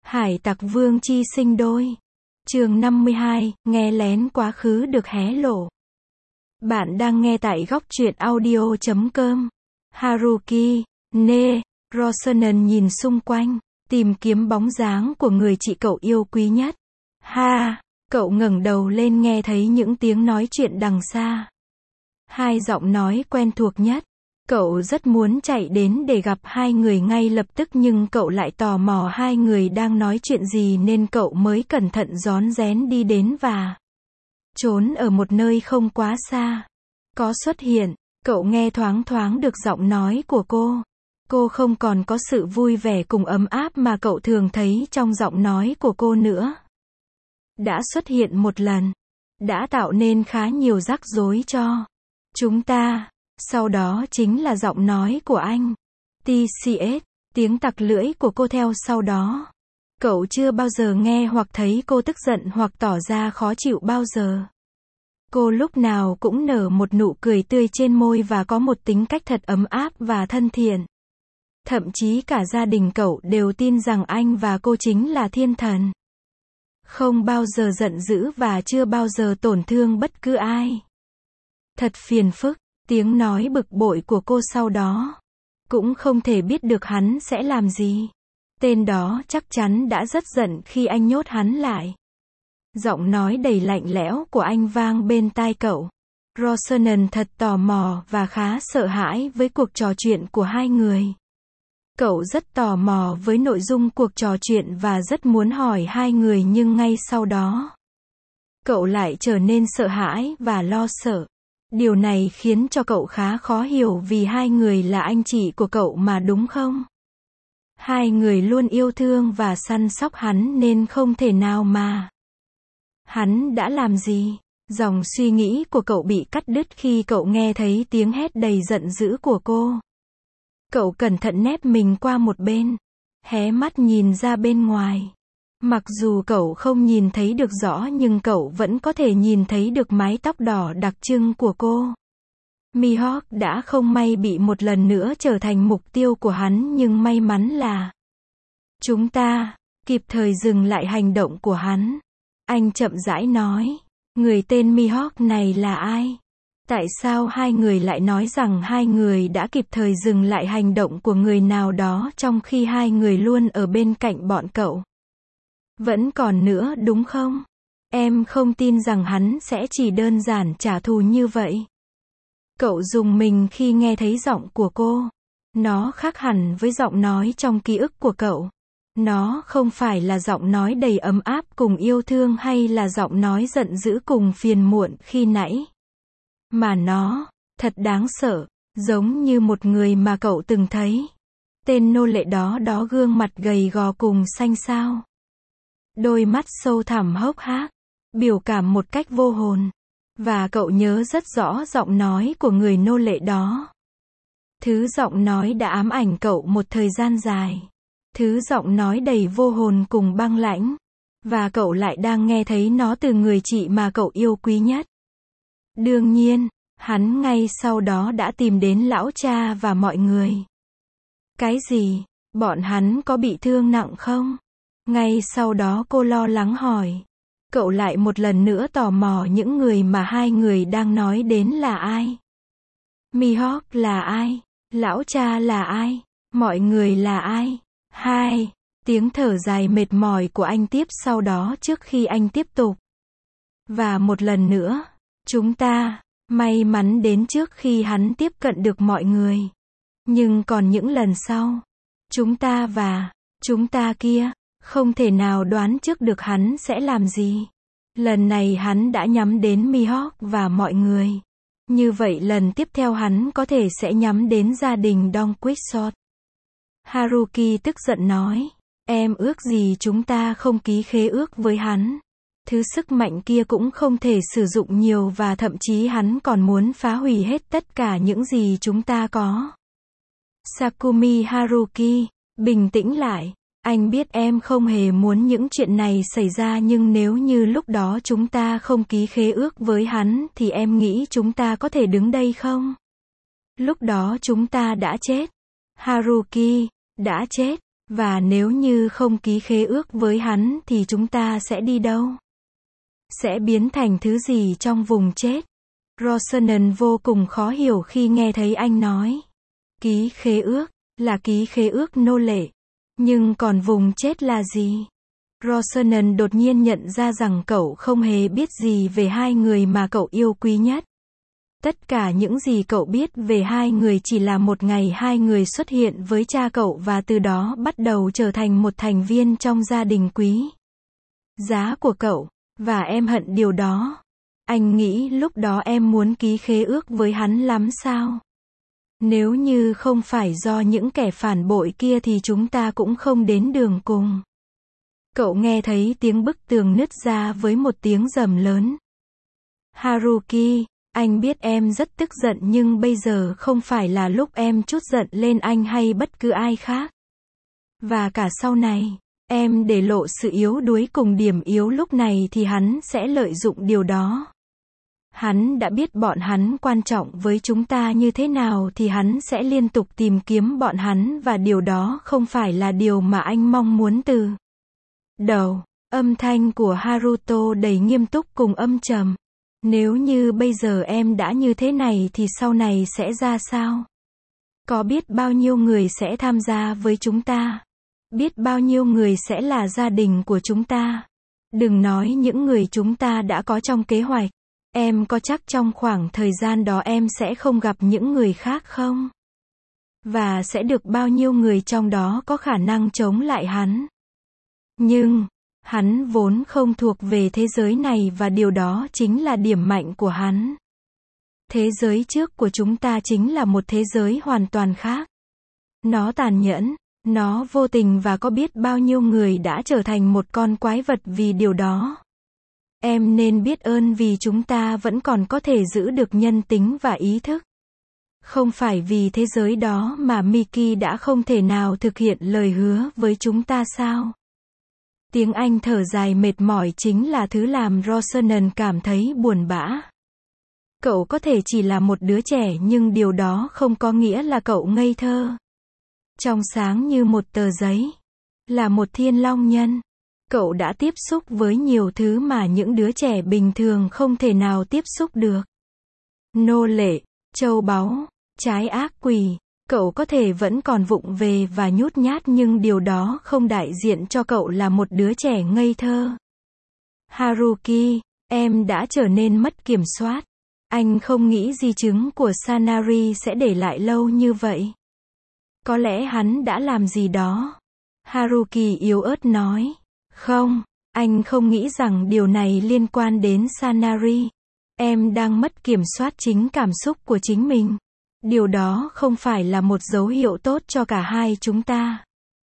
Hải tặc vương chi sinh đôi. Chương 52, nghe lén quá khứ được hé lộ. Bạn đang nghe tại góc truyện audio.com. Haruki, Ne, Rosanen nhìn xung quanh, tìm kiếm bóng dáng của người chị cậu yêu quý nhất. Ha, cậu ngẩng đầu lên nghe thấy những tiếng nói chuyện đằng xa. Hai giọng nói quen thuộc nhất. Cậu rất muốn chạy đến để gặp hai người ngay lập tức nhưng cậu lại tò mò hai người đang nói chuyện gì nên cậu mới cẩn thận rón rén đi đến và trốn ở một nơi không quá xa. Có xuất hiện, cậu nghe thoáng thoáng được giọng nói của cô. Cô không còn có sự vui vẻ cùng ấm áp mà cậu thường thấy trong giọng nói của cô nữa. Đã xuất hiện một lần, đã tạo nên khá nhiều rắc rối cho chúng ta. Sau đó chính là giọng nói của anh. TCS, tiếng tặc lưỡi của cô theo sau đó. Cậu chưa bao giờ nghe hoặc thấy cô tức giận hoặc tỏ ra khó chịu bao giờ. Cô lúc nào cũng nở một nụ cười tươi trên môi và có một tính cách thật ấm áp và thân thiện. Thậm chí cả gia đình cậu đều tin rằng anh và cô chính là thiên thần. Không bao giờ giận dữ và chưa bao giờ tổn thương bất cứ ai. Thật phiền phức. Tiếng nói bực bội của cô sau đó. Cũng không thể biết được hắn sẽ làm gì. Tên đó chắc chắn đã rất giận khi anh nhốt hắn lại. Giọng nói đầy lạnh lẽo của anh vang bên tai cậu. Rosanen thật tò mò và khá sợ hãi với cuộc trò chuyện của hai người. Cậu rất tò mò với nội dung cuộc trò chuyện và rất muốn hỏi hai người nhưng ngay sau đó, cậu lại trở nên sợ hãi và lo sợ. Điều này khiến cho cậu khá khó hiểu vì hai người là anh chị của cậu mà đúng không? Hai người luôn yêu thương và săn sóc hắn nên không thể nào mà. Hắn đã làm gì? Dòng suy nghĩ của cậu bị cắt đứt khi cậu nghe thấy tiếng hét đầy giận dữ của cô. Cậu cẩn thận nép mình qua một bên, hé mắt nhìn ra bên ngoài. Mặc dù cậu không nhìn thấy được rõ nhưng cậu vẫn có thể nhìn thấy được mái tóc đỏ đặc trưng của cô. Mihawk đã không may bị một lần nữa trở thành mục tiêu của hắn nhưng may mắn là chúng ta kịp thời dừng lại hành động của hắn. Anh chậm rãi nói, người tên Mihawk này là ai? Tại sao hai người lại nói rằng hai người đã kịp thời dừng lại hành động của người nào đó trong khi hai người luôn ở bên cạnh bọn cậu? Vẫn còn nữa đúng không? Em không tin rằng hắn sẽ chỉ đơn giản trả thù như vậy. Cậu rùng mình khi nghe thấy giọng của cô. Nó khác hẳn với giọng nói trong ký ức của cậu. Nó không phải là giọng nói đầy ấm áp cùng yêu thương hay là giọng nói giận dữ cùng phiền muộn khi nãy. Mà nó, thật đáng sợ, giống như một người mà cậu từng thấy. Tên nô lệ đó gương mặt gầy gò cùng xanh xao. Đôi mắt sâu thẳm hốc hác, biểu cảm một cách vô hồn. Và cậu nhớ rất rõ giọng nói của người nô lệ đó. Thứ giọng nói đã ám ảnh cậu một thời gian dài. Thứ giọng nói đầy vô hồn cùng băng lãnh. Và cậu lại đang nghe thấy nó từ người chị mà cậu yêu quý nhất. Đương nhiên, hắn ngay sau đó đã tìm đến lão cha và mọi người. Cái gì? Bọn hắn có bị thương nặng không? Ngay sau đó cô lo lắng hỏi. Cậu lại một lần nữa tò mò những người mà hai người đang nói đến là ai? Mihawk là ai? Lão cha là ai? Mọi người là ai? Hai, tiếng thở dài mệt mỏi của anh tiếp sau đó trước khi anh tiếp tục. Và một lần nữa, chúng ta may mắn đến trước khi hắn tiếp cận được mọi người. Nhưng còn những lần sau, chúng ta và chúng ta kia không thể nào đoán trước được hắn sẽ làm gì. Lần này hắn đã nhắm đến Mihawk và mọi người. Như vậy lần tiếp theo hắn có thể sẽ nhắm đến gia đình Don Quixote. Haruki tức giận nói, em ước gì chúng ta không ký khế ước với hắn. Thứ sức mạnh kia cũng không thể sử dụng nhiều và thậm chí hắn còn muốn phá hủy hết tất cả những gì chúng ta có. Sakumi Haruki, bình tĩnh lại. Anh biết em không hề muốn những chuyện này xảy ra nhưng nếu như lúc đó chúng ta không ký khế ước với hắn thì em nghĩ chúng ta có thể đứng đây không? Lúc đó chúng ta đã chết. Haruki, đã chết. Và nếu như không ký khế ước với hắn thì chúng ta sẽ đi đâu? Sẽ biến thành thứ gì trong vùng chết? Rosanna vô cùng khó hiểu khi nghe thấy anh nói. Ký khế ước, là ký khế ước nô lệ. Nhưng còn vùng chết là gì? Rosanna đột nhiên nhận ra rằng cậu không hề biết gì về hai người mà cậu yêu quý nhất. Tất cả những gì cậu biết về hai người chỉ là một ngày hai người xuất hiện với cha cậu và từ đó bắt đầu trở thành một thành viên trong gia đình quý giá của cậu. Và em hận điều đó. Anh nghĩ lúc đó em muốn ký khế ước với hắn lắm sao? Nếu như không phải do những kẻ phản bội kia thì chúng ta cũng không đến đường cùng. Cậu nghe thấy tiếng bức tường nứt ra với một tiếng rầm lớn. Haruki, anh biết em rất tức giận nhưng bây giờ không phải là lúc em trút giận lên anh hay bất cứ ai khác. Và cả sau này, em để lộ sự yếu đuối cùng điểm yếu lúc này thì hắn sẽ lợi dụng điều đó. Hắn đã biết bọn hắn quan trọng với chúng ta như thế nào thì hắn sẽ liên tục tìm kiếm bọn hắn và điều đó không phải là điều mà anh mong muốn từ đầu. Âm thanh của Haruto đầy nghiêm túc cùng âm trầm. Nếu như bây giờ em đã như thế này thì sau này sẽ ra sao? Có biết bao nhiêu người sẽ tham gia với chúng ta? Biết bao nhiêu người sẽ là gia đình của chúng ta? Đừng nói những người chúng ta đã có trong kế hoạch. Em có chắc trong khoảng thời gian đó em sẽ không gặp những người khác không? Và sẽ được bao nhiêu người trong đó có khả năng chống lại hắn? Nhưng, hắn vốn không thuộc về thế giới này và điều đó chính là điểm mạnh của hắn. Thế giới trước của chúng ta chính là một thế giới hoàn toàn khác. Nó tàn nhẫn, nó vô tình và có biết bao nhiêu người đã trở thành một con quái vật vì điều đó. Em nên biết ơn vì chúng ta vẫn còn có thể giữ được nhân tính và ý thức. Không phải vì thế giới đó mà Miki đã không thể nào thực hiện lời hứa với chúng ta sao? Tiếng anh thở dài mệt mỏi chính là thứ làm Rosanna cảm thấy buồn bã. Cậu có thể chỉ là một đứa trẻ nhưng điều đó không có nghĩa là cậu ngây thơ. Trong sáng như một tờ giấy. Là một thiên long nhân. Cậu đã tiếp xúc với nhiều thứ mà những đứa trẻ bình thường không thể nào tiếp xúc được. Nô lệ, châu báu, trái ác quỷ. Cậu có thể vẫn còn vụng về và nhút nhát nhưng điều đó không đại diện cho cậu là một đứa trẻ ngây thơ. Haruki, em đã trở nên mất kiểm soát. Anh không nghĩ di chứng của Sanari sẽ để lại lâu như vậy. Có lẽ hắn đã làm gì đó. Haruki yếu ớt nói. Không, anh không nghĩ rằng điều này liên quan đến Sanari. Em đang mất kiểm soát chính cảm xúc của chính mình. Điều đó không phải là một dấu hiệu tốt cho cả hai chúng ta.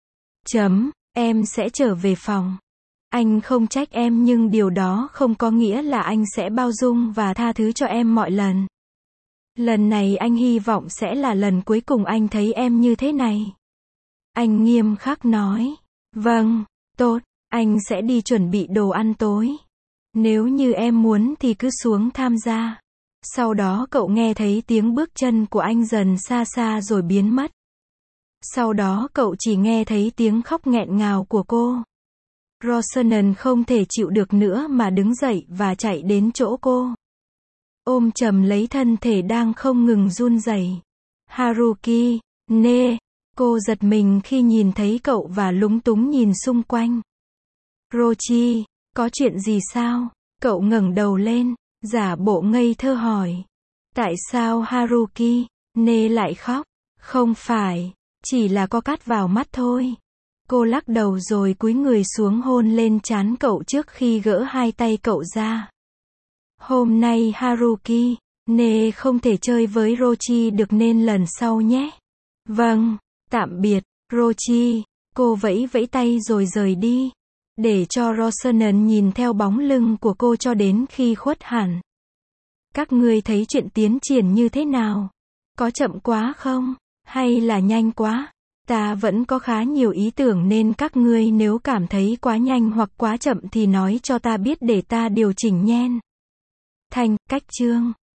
Em sẽ trở về phòng. Anh không trách em nhưng điều đó không có nghĩa là anh sẽ bao dung và tha thứ cho em mọi lần. Lần này anh hy vọng sẽ là lần cuối cùng anh thấy em như thế này. Anh nghiêm khắc nói. Vâng, tốt, anh sẽ đi chuẩn bị đồ ăn tối. Nếu như em muốn thì cứ xuống tham gia. Sau đó cậu nghe thấy tiếng bước chân của anh dần xa xa rồi biến mất. Sau đó cậu chỉ nghe thấy tiếng khóc nghẹn ngào của cô. Rosanna không thể chịu được nữa mà đứng dậy và chạy đến chỗ cô. Ôm chầm lấy thân thể đang không ngừng run rẩy. Haruki, nê. Cô giật mình khi nhìn thấy cậu và lúng túng nhìn xung quanh. Rochi, có chuyện gì sao? Cậu ngẩng đầu lên, giả bộ ngây thơ hỏi. Tại sao Haruki, nê lại khóc? Không phải, chỉ là có cát vào mắt thôi. Cô lắc đầu rồi cúi người xuống hôn lên trán cậu trước khi gỡ hai tay cậu ra. Hôm nay Haruki, nê không thể chơi với Rochi được nên lần sau nhé. Vâng, tạm biệt, Rochi. Cô vẫy vẫy tay rồi rời đi. Để cho Rosanna nhìn theo bóng lưng của cô cho đến khi khuất hẳn. Các ngươi thấy chuyện tiến triển như thế nào? Có chậm quá không? Hay là nhanh quá? Ta vẫn có khá nhiều ý tưởng nên các ngươi nếu cảm thấy quá nhanh hoặc quá chậm thì nói cho ta biết để ta điều chỉnh nhen. Thành, cách chương.